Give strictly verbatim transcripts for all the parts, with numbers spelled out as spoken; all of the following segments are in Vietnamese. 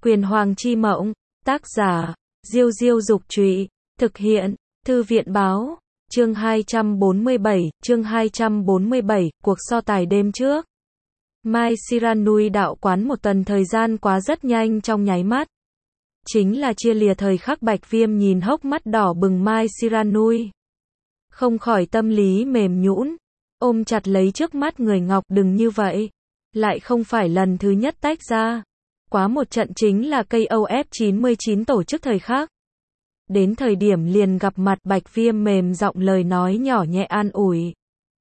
Quyền Hoàng chi mộng, tác giả, Diêu Diêu Dục Trụy, thực hiện, Thư viện Báo, chương hai trăm bốn mươi bảy, chương hai trăm bốn mươi bảy, cuộc so tài đêm trước. Mai Shiranui đạo quán một tuần thời gian quá rất nhanh trong nháy mắt. Chính là chia lìa thời khắc Bạch Viêm nhìn hốc mắt đỏ bừng Mai Shiranui. Không khỏi tâm lý mềm nhũn, ôm chặt lấy trước mắt người ngọc, đừng như vậy. Lại không phải lần thứ nhất tách ra. Quá một trận chính là ca o ép chín mươi chín tổ chức thời khắc. Đến thời điểm liền gặp mặt Bạch Viêm mềm giọng lời nói nhỏ nhẹ an ủi.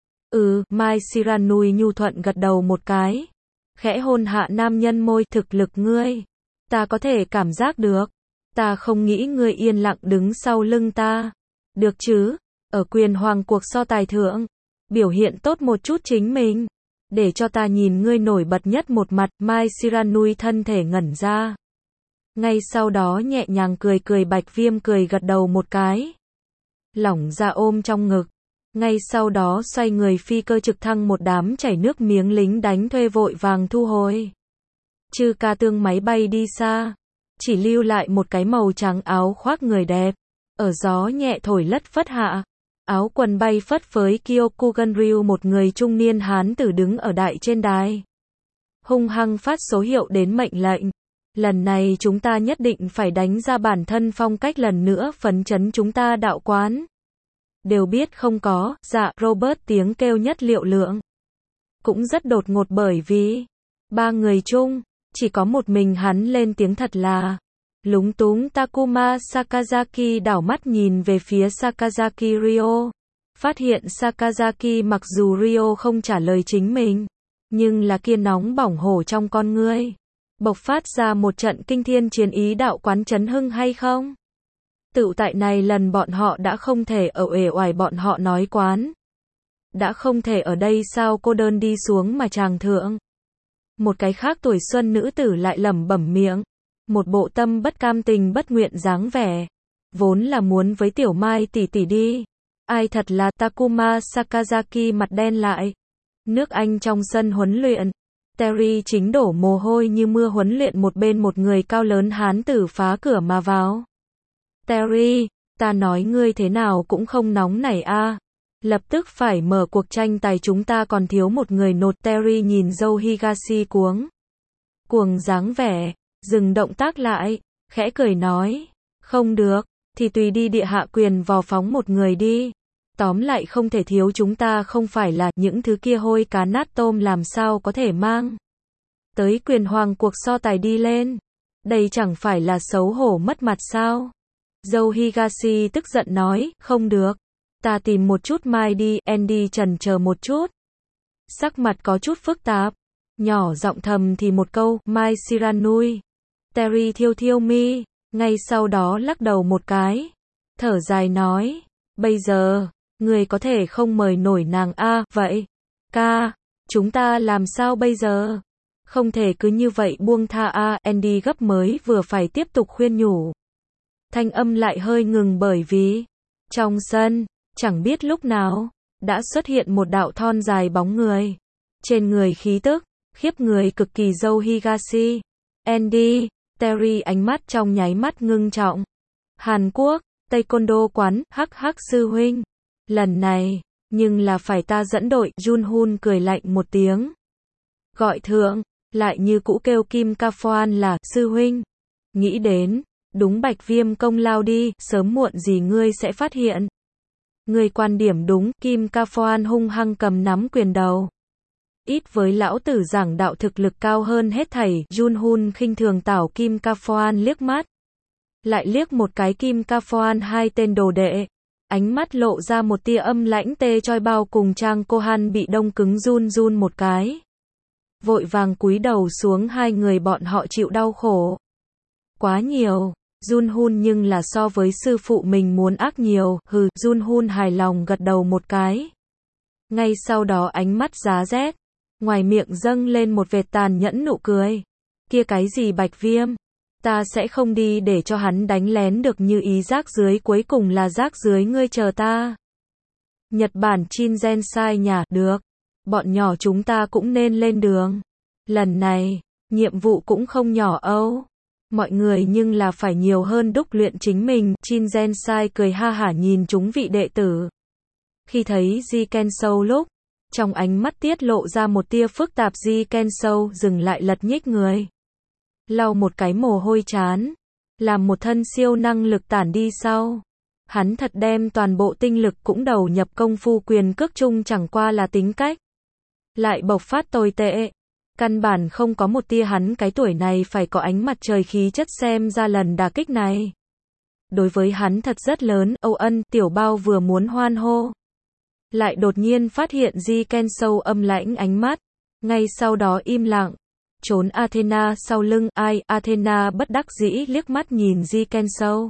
Ừ, Mai Shiranui nhu thuận gật đầu một cái. Khẽ hôn hạ nam nhân môi, thực lực ngươi. Ta có thể cảm giác được. Ta không nghĩ ngươi yên lặng đứng sau lưng ta. Được chứ, ở Quyền Hoàng cuộc so tài thượng. Biểu hiện tốt một chút chính mình. Để cho ta nhìn ngươi nổi bật nhất một mặt. Mai Shiranui thân thể ngẩn ra. Ngay sau đó nhẹ nhàng cười cười, Bạch Viêm cười gật đầu một cái. Lỏng ra ôm trong ngực. Ngay sau đó xoay người phi cơ trực thăng, một đám chảy nước miếng lính đánh thuê vội vàng thu hồi. Chư ca tương máy bay đi xa. Chỉ lưu lại một cái màu trắng áo khoác người đẹp. Ở gió nhẹ thổi lất phất hạ. Áo quần bay phất phới Kyokugan Ryu, một người trung niên hán tử đứng ở đại trên đài. Hung hăng phát số hiệu đến mệnh lệnh. Lần này chúng ta nhất định phải đánh ra bản thân phong cách lần nữa, phấn chấn chúng ta đạo quán. Đều biết không có, dạ, Robert tiếng kêu nhất liệu lượng. Cũng rất đột ngột bởi vì ba người chung, chỉ có một mình hắn lên tiếng, thật là lúng túng. Takuma Sakazaki đảo mắt nhìn về phía Sakazaki Ryo. Phát hiện Sakazaki mặc dù Ryo không trả lời chính mình, nhưng là kia nóng bỏng hổ trong con ngươi. Bộc phát ra một trận kinh thiên chiến ý, đạo quán chấn hưng hay không? Tựu tại này lần bọn họ đã không thể ở uể oải, bọn họ nói quán. Đã không thể ở đây sao cô đơn đi xuống mà chàng thượng. Một cái khác tuổi xuân nữ tử lại lẩm bẩm miệng. Một bộ tâm bất cam tình bất nguyện dáng vẻ. Vốn là muốn với tiểu Mai tỷ tỷ đi. Ai thật là Takuma Sakazaki mặt đen lại. Nước Anh trong sân huấn luyện. Terry chính đổ mồ hôi như mưa huấn luyện, một bên một người cao lớn hán tử phá cửa mà vào. Terry, ta nói ngươi thế nào cũng không nóng nảy a. Lập tức phải mở cuộc tranh tài, chúng ta còn thiếu một người nột. Terry nhìn Joe Higashi cuống cuồng dáng vẻ, dừng động tác lại, khẽ cười nói, không được, thì tùy đi, địa hạ quyền vò phóng một người đi. Tóm lại không thể thiếu, chúng ta không phải là những thứ kia hôi cá nát tôm, làm sao có thể mang tới Quyền Hoàng cuộc so tài đi lên. Đây chẳng phải là xấu hổ mất mặt sao? Joe Higashi tức giận nói, không được. Ta tìm một chút Mai đi. Andy chần chờ một chút. Sắc mặt có chút phức tạp. Nhỏ giọng thầm thì một câu, Mai Shiranui. Terry thiêu thiêu mi. Ngay sau đó lắc đầu một cái. Thở dài nói, bây giờ, người có thể không mời nổi nàng a. À, vậy, ca, chúng ta làm sao bây giờ? Không thể cứ như vậy buông tha a. À, Andy gấp mới vừa phải tiếp tục khuyên nhủ. Thanh âm lại hơi ngừng bởi vì trong sân, chẳng biết lúc nào đã xuất hiện một đạo thon dài bóng người. Trên người khí tức khiếp người cực kỳ. Joe Higashi, Andy, Terry ánh mắt trong nháy mắt ngưng trọng. Hàn Quốc, Taekwondo quán, hắc hắc sư huynh. Lần này, nhưng là phải ta dẫn đội. Junhoon cười lạnh một tiếng. Gọi thượng, lại như cũ kêu Kim Ka-phoan là sư huynh. Nghĩ đến, đúng Bạch Viêm công lao đi, sớm muộn gì ngươi sẽ phát hiện. Ngươi quan điểm đúng. Kim Ka-phoan hung hăng cầm nắm quyền đầu. Ít với lão tử giảng đạo, thực lực cao hơn hết thảy. Junhoon khinh thường tảo Kim Ka-phoan liếc mắt. Lại liếc một cái Kim Ka-phoan hai tên đồ đệ. Ánh mắt lộ ra một tia âm lãnh. Tê Choi Bao cùng Trang Kohan bị đông cứng run run một cái. Vội vàng cúi đầu xuống, hai người bọn họ chịu đau khổ quá nhiều. Junhoon nhưng là so với sư phụ mình muốn ác nhiều. Hừ, Junhoon hài lòng gật đầu một cái. Ngay sau đó ánh mắt giá rét, ngoài miệng dâng lên một vệt tàn nhẫn nụ cười. Kia cái gì Bạch Viêm? Ta sẽ không đi để cho hắn đánh lén được như ý. Rác dưới, cuối cùng là rác dưới, ngươi chờ ta. Nhật Bản Shinzen nhà, được. Bọn nhỏ chúng ta cũng nên lên đường. Lần này, nhiệm vụ cũng không nhỏ âu. Mọi người nhưng là phải nhiều hơn đúc luyện chính mình. Jin Zensai cười ha hả nhìn chúng vị đệ tử. Khi thấy Ji Kensou lúc, trong ánh mắt tiết lộ ra một tia phức tạp. Ji Kensou dừng lại lật nhích người, lau một cái mồ hôi chán, làm một thân siêu năng lực tản đi sau. Hắn thật đem toàn bộ tinh lực cũng đầu nhập công phu quyền cước chung, chẳng qua là tính cách lại bộc phát tồi tệ. Căn bản không có một tia hắn cái tuổi này phải có ánh mặt trời khí chất, xem ra lần đả kích này đối với hắn thật rất lớn. Âu Ân, Tiểu Bao vừa muốn hoan hô, lại đột nhiên phát hiện Ji Kensou âm lãnh ánh mắt, ngay sau đó im lặng, trốn Athena sau lưng. Ai? Athena bất đắc dĩ liếc mắt nhìn Ji Kensou,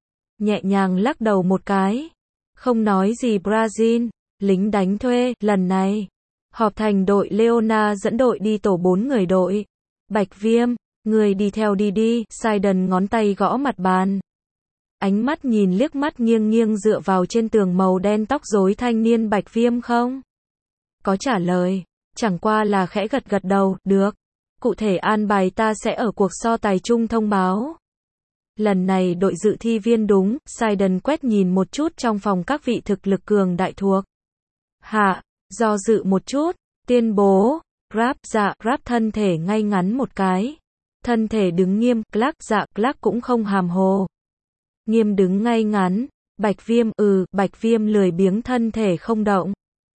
nhẹ nhàng lắc đầu một cái, không nói gì. Brazil, lính đánh thuê, lần này họp thành đội. Leona dẫn đội đi tổ bốn người đội. Bạch Viêm, người đi theo đi đi. Sidon ngón tay gõ mặt bàn, ánh mắt nhìn liếc mắt nghiêng nghiêng dựa vào trên tường màu đen tóc rối thanh niên. Bạch Viêm không có trả lời, chẳng qua là khẽ gật gật đầu. Được, cụ thể an bài ta sẽ ở cuộc so tài chung thông báo. Lần này đội dự thi viên đúng. Sidon quét nhìn một chút trong phòng các vị thực lực cường đại thuộc hạ, do dự một chút, tuyên bố. Rap, dạ. Rap thân thể ngay ngắn một cái, thân thể đứng nghiêm. Clark, dạ. Clark cũng không hàm hồ, nghiêm đứng ngay ngắn. Bạch Viêm, ừ. Bạch Viêm lười biếng thân thể không động,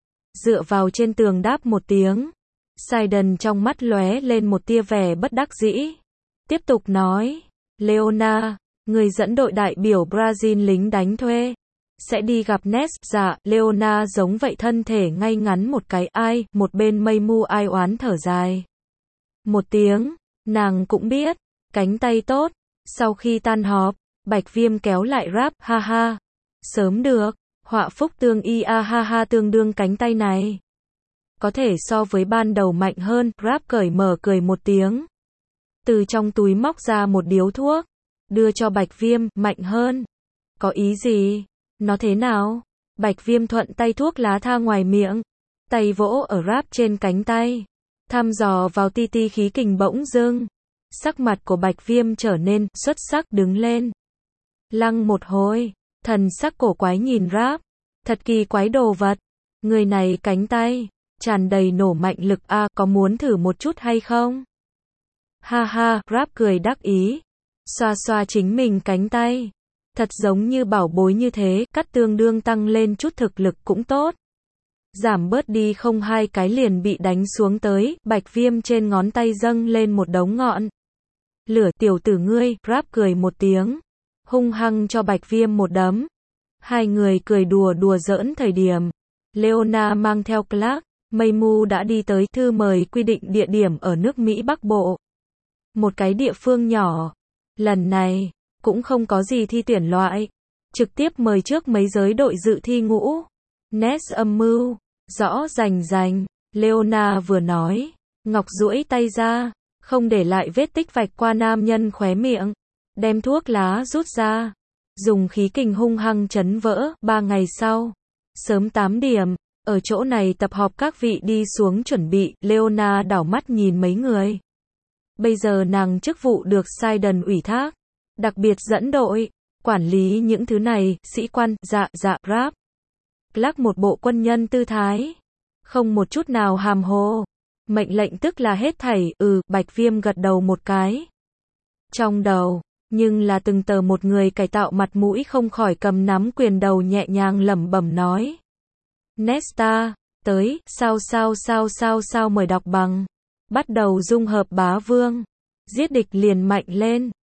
dựa vào trên tường đáp một tiếng. Sidon trong mắt lóe lên một tia vẻ bất đắc dĩ, tiếp tục nói. Leona, người dẫn đội đại biểu Brazil lính đánh thuê sẽ đi gặp Ness. Dạ. Leona giống vậy thân thể ngay ngắn một cái. Ai? Một bên mây mu ai oán thở dài một tiếng, nàng cũng biết, cánh tay tốt. Sau khi tan họp, Bạch Viêm kéo lại Rap, ha ha, sớm được, họa phúc tương y a ha ha, tương đương cánh tay này có thể so với ban đầu mạnh hơn. Rap cởi mở cười một tiếng, từ trong túi móc ra một điếu thuốc, đưa cho Bạch Viêm. Mạnh hơn? Có ý gì? Nó thế nào? Bạch Viêm thuận tay thuốc lá tha ngoài miệng, tay vỗ ở Rap trên cánh tay, thăm dò vào ti ti khí kình. Bỗng dưng, sắc mặt của Bạch Viêm trở nên xuất sắc, đứng lên, lăng một hồi, thần sắc cổ quái nhìn Rap, thật kỳ quái đồ vật. Người này cánh tay tràn đầy nổ mạnh lực a, à, có muốn thử một chút hay không? Ha ha, Rap cười đắc ý, xoa xoa chính mình cánh tay, thật giống như bảo bối như thế. Cắt tương đương tăng lên chút thực lực cũng tốt, giảm bớt đi không hai cái liền bị đánh xuống tới. Bạch Viêm trên ngón tay dâng lên một đống ngọn lửa. Tiểu tử ngươi. Rap cười một tiếng, hung hăng cho Bạch Viêm một đấm. Hai người cười đùa đùa giỡn thời điểm, Leona mang theo Clark, Mây Mu đã đi tới thư mời quy định địa điểm ở nước Mỹ Bắc Bộ, một cái địa phương nhỏ. Lần này cũng không có gì thi tuyển loại, trực tiếp mời trước mấy giới đội dự thi ngũ. Ness âm mưu rõ rành rành. Leona vừa nói, ngọc duỗi tay ra, không để lại vết tích vạch qua nam nhân khóe miệng, đem thuốc lá rút ra, dùng khí kình hung hăng chấn vỡ. Ba ngày sau, sớm tám điểm, ở chỗ này tập họp, các vị đi xuống chuẩn bị. Leona đảo mắt nhìn mấy người. Bây giờ nàng chức vụ được Sidon ủy thác, đặc biệt dẫn đội, quản lý những thứ này. Sĩ quan, dạ, dạ. Rap, Clark một bộ quân nhân tư thái, không một chút nào hàm hồ. Mệnh lệnh tức là hết thảy. Ừ. Bạch Viêm gật đầu một cái. Trong đầu, nhưng là từng tờ một người cải tạo mặt mũi không khỏi cầm nắm quyền đầu nhẹ nhàng lẩm bẩm nói. Nesta, tới, sao sao sao sao sao mời đọc bằng. Bắt đầu dung hợp bá vương. Giết địch liền mạnh lên.